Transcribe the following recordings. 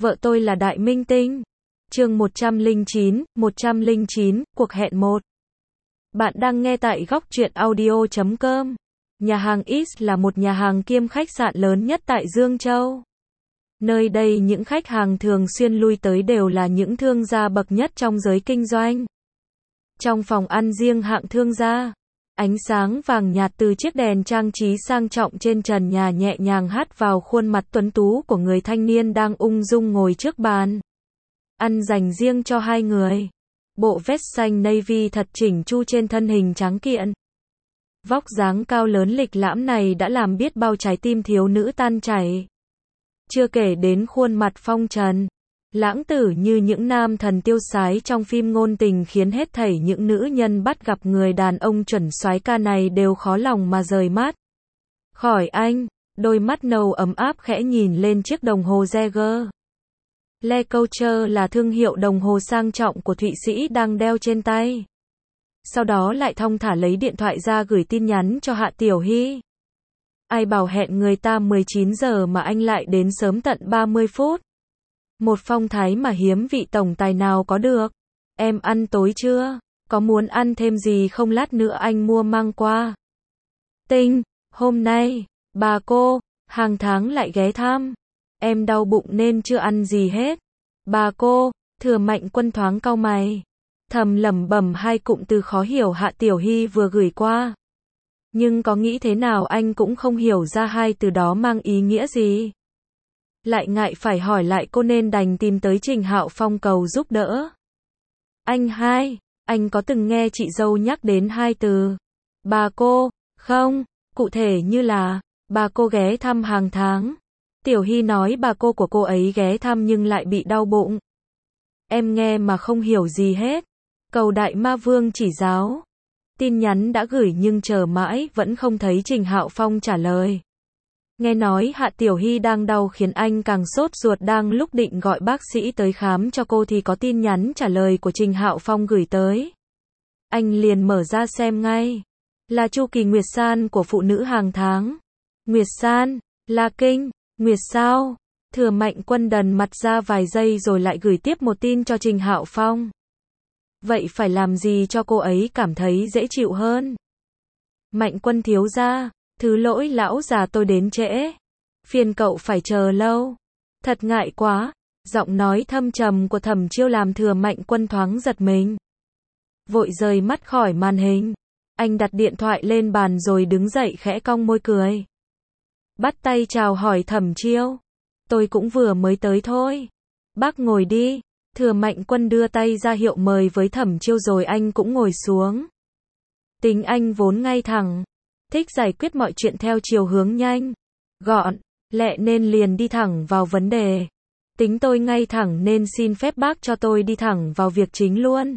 Vợ tôi là đại minh tinh. Chương 109, cuộc hẹn 1. Bạn đang nghe tại góc truyện audio.com. Nhà hàng X là một nhà hàng kiêm khách sạn lớn nhất tại Dương Châu. Nơi đây những khách hàng thường xuyên lui tới đều là những thương gia bậc nhất trong giới kinh doanh. Trong phòng ăn riêng hạng thương gia, ánh sáng vàng nhạt từ chiếc đèn trang trí sang trọng trên trần nhà nhẹ nhàng hắt vào khuôn mặt tuấn tú của người thanh niên đang ung dung ngồi trước bàn ăn dành riêng cho hai người. Bộ vest xanh navy thật chỉnh chu trên thân hình trắng kiện. Vóc dáng cao lớn lịch lãm này đã làm biết bao trái tim thiếu nữ tan chảy. Chưa kể đến khuôn mặt phong trần, lãng tử như những nam thần tiêu sái trong phim ngôn tình khiến hết thảy những nữ nhân bắt gặp người đàn ông chuẩn soái ca này đều khó lòng mà rời mắt khỏi anh. Đôi mắt nâu ấm áp khẽ nhìn lên chiếc đồng hồ Jaeger LeCoultre là thương hiệu đồng hồ sang trọng của Thụy Sĩ đang đeo trên tay. Sau đó lại thong thả lấy điện thoại ra gửi tin nhắn cho Hạ Tiểu Hy. Ai bảo hẹn người ta 19 giờ mà anh lại đến sớm tận 30 phút. Một phong thái mà hiếm vị tổng tài nào có được. Em ăn tối chưa? Có muốn ăn thêm gì không, lát nữa anh mua mang qua. Tinh, hôm nay, bà cô, hàng tháng lại ghé thăm. Em đau bụng nên chưa ăn gì hết. Bà cô, Thừa Mạnh Quân thoáng cau mày. Thầm lẩm bẩm hai cụm từ khó hiểu Hạ Tiểu Hy vừa gửi qua. Nhưng có nghĩ thế nào anh cũng không hiểu ra hai từ đó mang ý nghĩa gì. Lại ngại phải hỏi lại cô nên đành tìm tới Trình Hạo Phong cầu giúp đỡ. Anh có từng nghe chị dâu nhắc đến hai từ bà cô không? Cụ thể như là bà cô ghé thăm hàng tháng. Tiểu Hy nói bà cô của cô ấy ghé thăm nhưng lại bị đau bụng. Em nghe mà không hiểu gì hết. Cầu Đại Ma Vương chỉ giáo. Tin nhắn đã gửi nhưng chờ mãi vẫn không thấy Trình Hạo Phong trả lời. Nghe nói Hạ Tiểu Hy đang đau khiến anh càng sốt ruột, đang lúc định gọi bác sĩ tới khám cho cô thì có tin nhắn trả lời của Trình Hạo Phong gửi tới. Anh liền mở ra xem ngay. Là chu kỳ Nguyệt San của phụ nữ hàng tháng. Nguyệt San, là kinh, Nguyệt sao? Thừa Mạnh Quân đần mặt ra vài giây rồi lại gửi tiếp một tin cho Trình Hạo Phong. Vậy phải làm gì cho cô ấy cảm thấy dễ chịu hơn? Mạnh Quân thiếu gia, thứ lỗi lão già tôi đến trễ. Phiền cậu phải chờ lâu. Thật ngại quá. Giọng nói thâm trầm của Thẩm Chiêu làm Thừa Mạnh Quân thoáng giật mình. Vội rời mắt khỏi màn hình. Anh đặt điện thoại lên bàn rồi đứng dậy khẽ cong môi cười. Bắt tay chào hỏi Thẩm Chiêu. Tôi cũng vừa mới tới thôi. Bác ngồi đi. Thừa Mạnh Quân đưa tay ra hiệu mời với Thẩm Chiêu rồi anh cũng ngồi xuống. Tính anh vốn ngay thẳng, thích giải quyết mọi chuyện theo chiều hướng nhanh, gọn, lẹ nên liền đi thẳng vào vấn đề. Tính tôi ngay thẳng nên xin phép bác cho tôi đi thẳng vào việc chính luôn.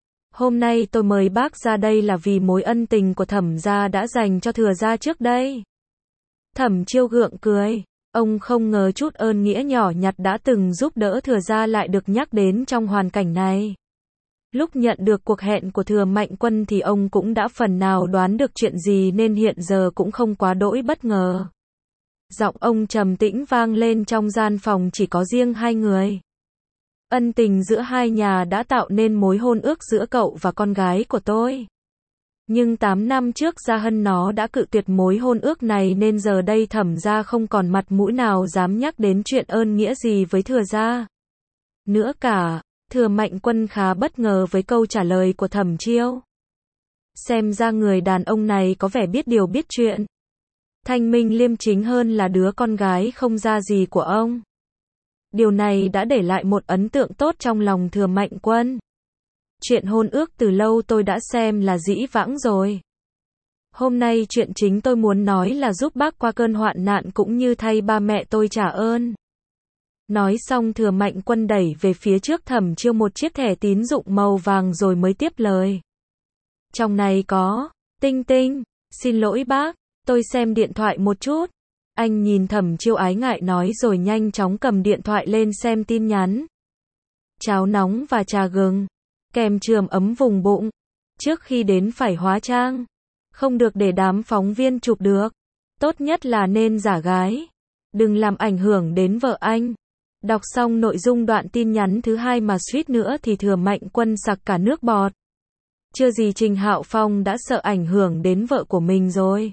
Hôm nay tôi mời bác ra đây là vì mối ân tình của Thẩm gia đã dành cho Thừa gia trước đây. Thẩm Chiêu gượng cười. Ông không ngờ chút ơn nghĩa nhỏ nhặt đã từng giúp đỡ Thừa gia lại được nhắc đến trong hoàn cảnh này. Lúc nhận được cuộc hẹn của Thừa Mạnh Quân thì ông cũng đã phần nào đoán được chuyện gì nên hiện giờ cũng không quá đỗi bất ngờ. Giọng ông trầm tĩnh vang lên trong gian phòng chỉ có riêng hai người. Ân tình giữa hai nhà đã tạo nên mối hôn ước giữa cậu và con gái của tôi. Nhưng 8 năm trước Gia Hân nó đã cự tuyệt mối hôn ước này nên giờ đây Thẩm gia không còn mặt mũi nào dám nhắc đến chuyện ơn nghĩa gì với Thừa gia. Nữa cả, Thừa Mạnh Quân khá bất ngờ với câu trả lời của Thẩm Chiêu. Xem ra người đàn ông này có vẻ biết điều biết chuyện. Thanh minh liêm chính hơn là đứa con gái không ra gì của ông. Điều này đã để lại một ấn tượng tốt trong lòng Thừa Mạnh Quân. Chuyện hôn ước từ lâu tôi đã xem là dĩ vãng rồi. Hôm nay chuyện chính tôi muốn nói là giúp bác qua cơn hoạn nạn cũng như thay ba mẹ tôi trả ơn. Nói xong Thừa Mạnh Quân đẩy về phía trước Thẩm Chiêu một chiếc thẻ tín dụng màu vàng rồi mới tiếp lời. Trong này có, Tinh, xin lỗi bác, tôi xem điện thoại một chút. Anh nhìn Thẩm Chiêu ái ngại nói rồi nhanh chóng cầm điện thoại lên xem tin nhắn. Cháo nóng và trà gừng, kèm trường ấm vùng bụng. Trước khi đến phải hóa trang. Không được để đám phóng viên chụp được. Tốt nhất là nên giả gái. Đừng làm ảnh hưởng đến vợ anh. Đọc xong nội dung đoạn tin nhắn thứ hai mà suýt nữa thì Thừa Mạnh Quân sặc cả nước bọt. Chưa gì Trình Hạo Phong đã sợ ảnh hưởng đến vợ của mình rồi.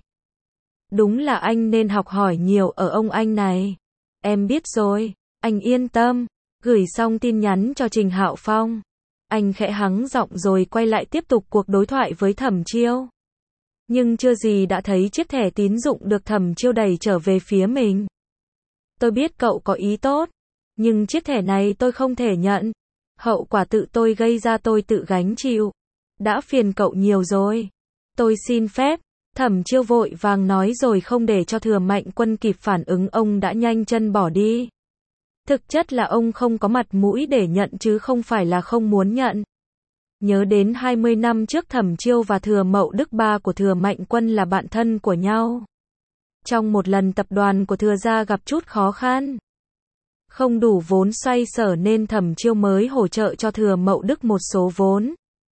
Đúng là anh nên học hỏi nhiều ở ông anh này. Em biết rồi, anh yên tâm. Gửi xong tin nhắn cho Trình Hạo Phong, anh khẽ hắng giọng rồi quay lại tiếp tục cuộc đối thoại với Thẩm Chiêu. Nhưng chưa gì đã thấy chiếc thẻ tín dụng được Thẩm Chiêu đẩy trở về phía mình. Tôi biết cậu có ý tốt, nhưng chiếc thẻ này tôi không thể nhận. Hậu quả tự tôi gây ra tôi tự gánh chịu. Đã phiền cậu nhiều rồi. Tôi xin phép. Thẩm Chiêu vội vàng nói rồi không để cho Thừa Mạnh Quân kịp phản ứng, ông đã nhanh chân bỏ đi. Thực chất là ông không có mặt mũi để nhận chứ không phải là không muốn nhận. Nhớ đến 20 năm trước Thẩm Chiêu và Thừa Mậu Đức, ba của Thừa Mạnh Quân, là bạn thân của nhau. Trong một lần tập đoàn của Thừa gia gặp chút khó khăn, không đủ vốn xoay sở nên Thẩm Chiêu mới hỗ trợ cho Thừa Mậu Đức một số vốn.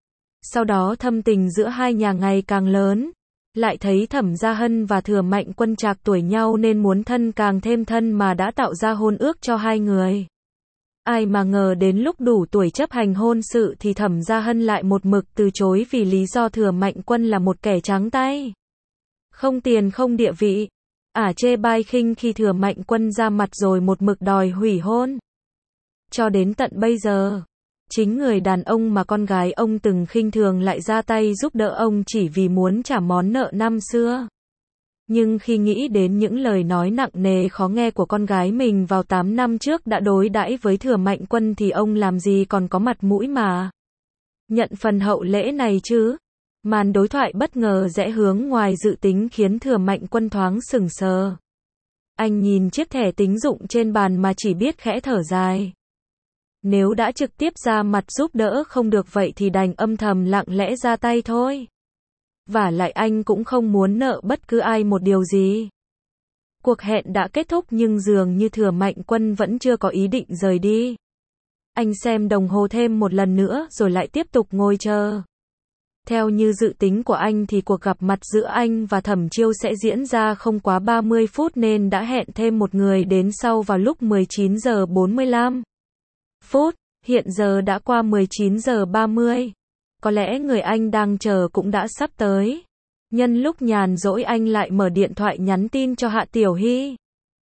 Sau đó thâm tình giữa hai nhà ngày càng lớn. Lại thấy Thẩm Gia Hân và Thừa Mạnh Quân trạc tuổi nhau nên muốn thân càng thêm thân mà đã tạo ra hôn ước cho hai người. Ai mà ngờ đến lúc đủ tuổi chấp hành hôn sự thì Thẩm Gia Hân lại một mực từ chối vì lý do Thừa Mạnh Quân là một kẻ trắng tay. Không tiền không địa vị. Chê bai khinh khi Thừa Mạnh Quân ra mặt rồi một mực đòi hủy hôn. Cho đến tận bây giờ, chính người đàn ông mà con gái ông từng khinh thường lại ra tay giúp đỡ ông chỉ vì muốn trả món nợ năm xưa. Nhưng khi nghĩ đến những lời nói nặng nề khó nghe của con gái mình vào 8 năm trước đã đối đãi với Thừa Mạnh Quân thì ông làm gì còn có mặt mũi mà nhận phần hậu lễ này chứ. Màn đối thoại bất ngờ rẽ hướng ngoài dự tính khiến Thừa Mạnh Quân thoáng sững sờ. Anh nhìn chiếc thẻ tín dụng trên bàn mà chỉ biết khẽ thở dài. Nếu đã trực tiếp ra mặt giúp đỡ không được vậy thì đành âm thầm lặng lẽ ra tay thôi. Vả lại anh cũng không muốn nợ bất cứ ai một điều gì. Cuộc hẹn đã kết thúc nhưng dường như Thừa Mạnh Quân vẫn chưa có ý định rời đi. Anh xem đồng hồ thêm một lần nữa rồi lại tiếp tục ngồi chờ. Theo như dự tính của anh thì cuộc gặp mặt giữa anh và Thẩm Chiêu sẽ diễn ra không quá 30 phút nên đã hẹn thêm một người đến sau vào lúc 19 giờ 45 phút. Hiện giờ đã qua 19 giờ 30. Có lẽ người anh đang chờ cũng đã sắp tới. Nhân lúc nhàn rỗi anh lại mở điện thoại nhắn tin cho Hạ Tiểu Hy.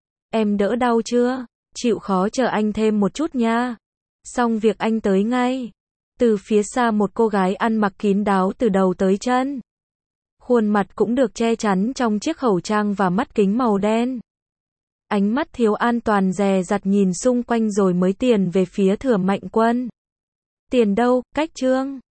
Em đỡ đau chưa? Chịu khó chờ anh thêm một chút nha. Xong việc anh tới ngay. Từ phía xa một cô gái ăn mặc kín đáo từ đầu tới chân. Khuôn mặt cũng được che chắn trong chiếc khẩu trang và mắt kính màu đen. Ánh mắt thiếu an toàn dè dặt nhìn xung quanh rồi mới tiền về phía Thừa Mạnh Quân. Tiền đâu, cách trương.